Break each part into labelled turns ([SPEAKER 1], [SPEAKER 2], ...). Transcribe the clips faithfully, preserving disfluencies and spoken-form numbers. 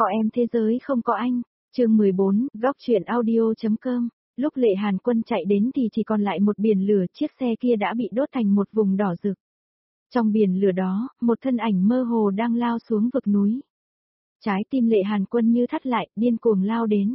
[SPEAKER 1] Có em thế giới không có anh. Chương mười bốn, góc truyện audio.com. Lúc Lệ Hàn Quân chạy đến thì chỉ còn lại một biển lửa, chiếc xe kia đã bị đốt thành một vùng đỏ rực. Trong biển lửa đó, một thân ảnh mơ hồ đang lao xuống vực núi. Trái tim Lệ Hàn Quân như thắt lại, điên cuồng lao đến.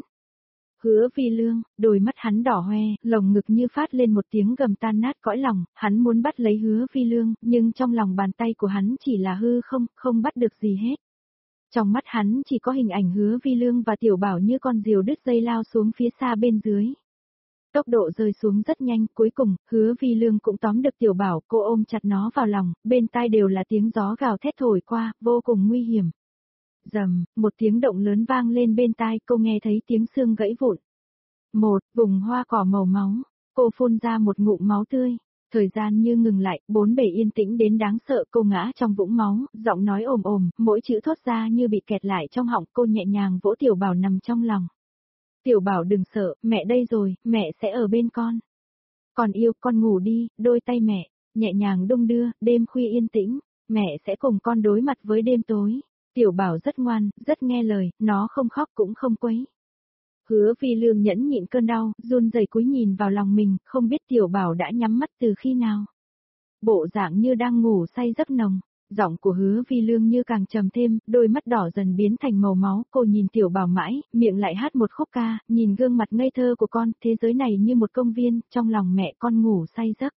[SPEAKER 1] Hứa Vi Lương, đôi mắt hắn đỏ hoe, lồng ngực như phát lên một tiếng gầm tan nát cõi lòng, hắn muốn bắt lấy Hứa Vi Lương, nhưng trong lòng bàn tay của hắn chỉ là hư không, không bắt được gì hết. Trong mắt hắn chỉ có hình ảnh Hứa Vi Lương và Tiểu Bảo như con diều đứt dây lao xuống phía xa bên dưới. Tốc độ rơi xuống rất nhanh, cuối cùng, Hứa Vi Lương cũng tóm được Tiểu Bảo, cô ôm chặt nó vào lòng, bên tai đều là tiếng gió gào thét thổi qua, vô cùng nguy hiểm. Rầm, một tiếng động lớn vang lên bên tai, cô nghe thấy tiếng xương gãy vụn. Một, vùng hoa cỏ màu máu, cô phun ra một ngụm máu tươi. Thời gian như ngừng lại, bốn bề yên tĩnh đến đáng sợ, cô ngã trong vũng máu, giọng nói ồm ồm, mỗi chữ thốt ra như bị kẹt lại trong họng, cô nhẹ nhàng vỗ Tiểu Bảo nằm trong lòng. Tiểu Bảo đừng sợ, mẹ đây rồi, mẹ sẽ ở bên con. Con yêu, con ngủ đi, đôi tay mẹ, nhẹ nhàng đung đưa, đêm khuya yên tĩnh, mẹ sẽ cùng con đối mặt với đêm tối. Tiểu Bảo rất ngoan, rất nghe lời, nó không khóc cũng không quấy. Hứa Vi Lương nhẫn nhịn cơn đau, run rẩy cúi nhìn vào lòng mình, không biết Tiểu Bảo đã nhắm mắt từ khi nào. Bộ dạng như đang ngủ say giấc nồng, giọng của Hứa Vi Lương như càng trầm thêm, đôi mắt đỏ dần biến thành màu máu, cô nhìn Tiểu Bảo mãi, miệng lại hát một khúc ca, nhìn gương mặt ngây thơ của con, thế giới này như một công viên, trong lòng mẹ con ngủ say giấc.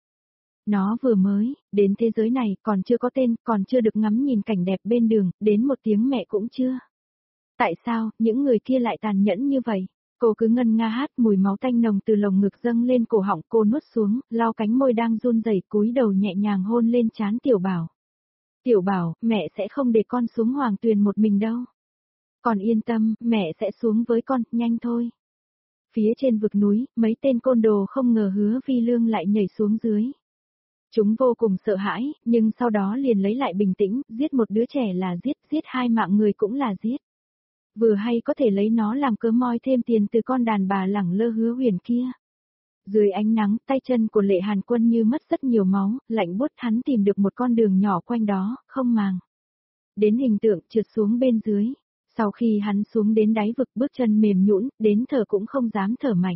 [SPEAKER 1] Nó vừa mới, đến thế giới này, còn chưa có tên, còn chưa được ngắm nhìn cảnh đẹp bên đường, đến một tiếng mẹ cũng chưa. Tại sao, những người kia lại tàn nhẫn như vậy? Cô cứ ngân nga hát, mùi máu tanh nồng từ lồng ngực dâng lên cổ họng, cô nuốt xuống, lau cánh môi đang run rẩy, cúi đầu nhẹ nhàng hôn lên trán Tiểu Bảo. Tiểu Bảo, mẹ sẽ không để con xuống Hoàng Tuyền một mình đâu. Con yên tâm, mẹ sẽ xuống với con, nhanh thôi. Phía trên vực núi, mấy tên côn đồ không ngờ Hứa Vi Lương lại nhảy xuống dưới. Chúng vô cùng sợ hãi, nhưng sau đó liền lấy lại bình tĩnh, giết một đứa trẻ là giết, giết hai mạng người cũng là giết. Vừa hay có thể lấy nó làm cớ moi thêm tiền từ con đàn bà lẳng lơ Hứa Huyền kia. Dưới ánh nắng, tay chân của Lệ Hàn Quân như mất rất nhiều máu, lạnh buốt, hắn tìm được một con đường nhỏ quanh đó, không màng đến hình tượng, trượt xuống bên dưới. Sau khi hắn xuống đến đáy vực, bước chân mềm nhũn, đến thở cũng không dám thở mạnh.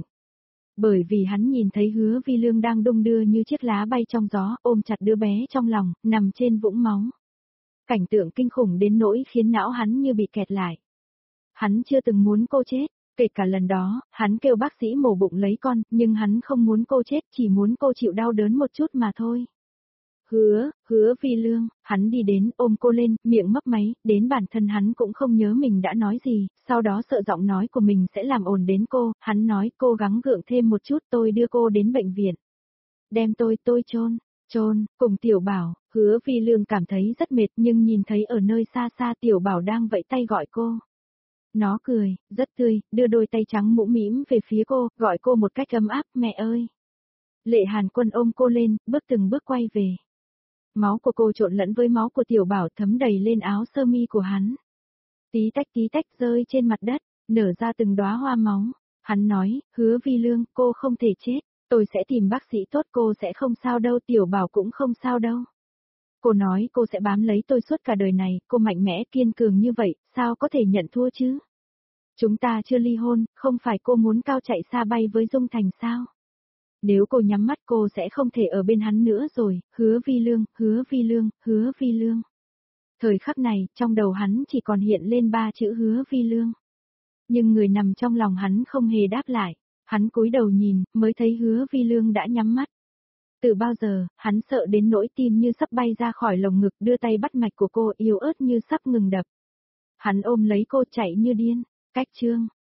[SPEAKER 1] Bởi vì hắn nhìn thấy Hứa Vi Lương đang đung đưa như chiếc lá bay trong gió, ôm chặt đứa bé trong lòng, nằm trên vũng máu. Cảnh tượng kinh khủng đến nỗi khiến não hắn như bị kẹt lại. Hắn chưa từng muốn cô chết, kể cả lần đó, hắn kêu bác sĩ mổ bụng lấy con, nhưng hắn không muốn cô chết, chỉ muốn cô chịu đau đớn một chút mà thôi. Hứa, Hứa Vi Lương, hắn đi đến, ôm cô lên, miệng mấp máy, đến bản thân hắn cũng không nhớ mình đã nói gì, sau đó sợ giọng nói của mình sẽ làm ồn đến cô, hắn nói cố gắng gượng thêm một chút, tôi đưa cô đến bệnh viện. Đem tôi, tôi chôn, chôn, cùng Tiểu Bảo. Hứa Vi Lương cảm thấy rất mệt nhưng nhìn thấy ở nơi xa xa Tiểu Bảo đang vẫy tay gọi cô. Nó cười, rất tươi, đưa đôi tay trắng mũm mĩm về phía cô, gọi cô một cách ấm áp, mẹ ơi. Lệ Hàn Quân ôm cô lên, bước từng bước quay về. Máu của cô trộn lẫn với máu của Tiểu Bảo thấm đầy lên áo sơ mi của hắn. Tí tách tí tách rơi trên mặt đất, nở ra từng đóa hoa máu. Hắn nói, Hứa Vi Lương, cô không thể chết, tôi sẽ tìm bác sĩ tốt, cô sẽ không sao đâu, Tiểu Bảo cũng không sao đâu. Cô nói cô sẽ bám lấy tôi suốt cả đời này, cô mạnh mẽ kiên cường như vậy, sao có thể nhận thua chứ? Chúng ta chưa ly hôn, không phải cô muốn cao chạy xa bay với Dung Thành sao? Nếu cô nhắm mắt cô sẽ không thể ở bên hắn nữa rồi, Hứa Vi Lương, Hứa Vi Lương, Hứa Vi Lương. Thời khắc này, trong đầu hắn chỉ còn hiện lên ba chữ Hứa Vi Lương. Nhưng người nằm trong lòng hắn không hề đáp lại, hắn cúi đầu nhìn, mới thấy Hứa Vi Lương đã nhắm mắt. Từ bao giờ, hắn sợ đến nỗi tim như sắp bay ra khỏi lồng ngực, đưa tay bắt mạch của cô, yếu ớt như sắp ngừng đập. Hắn ôm lấy cô chạy như điên, cách chương.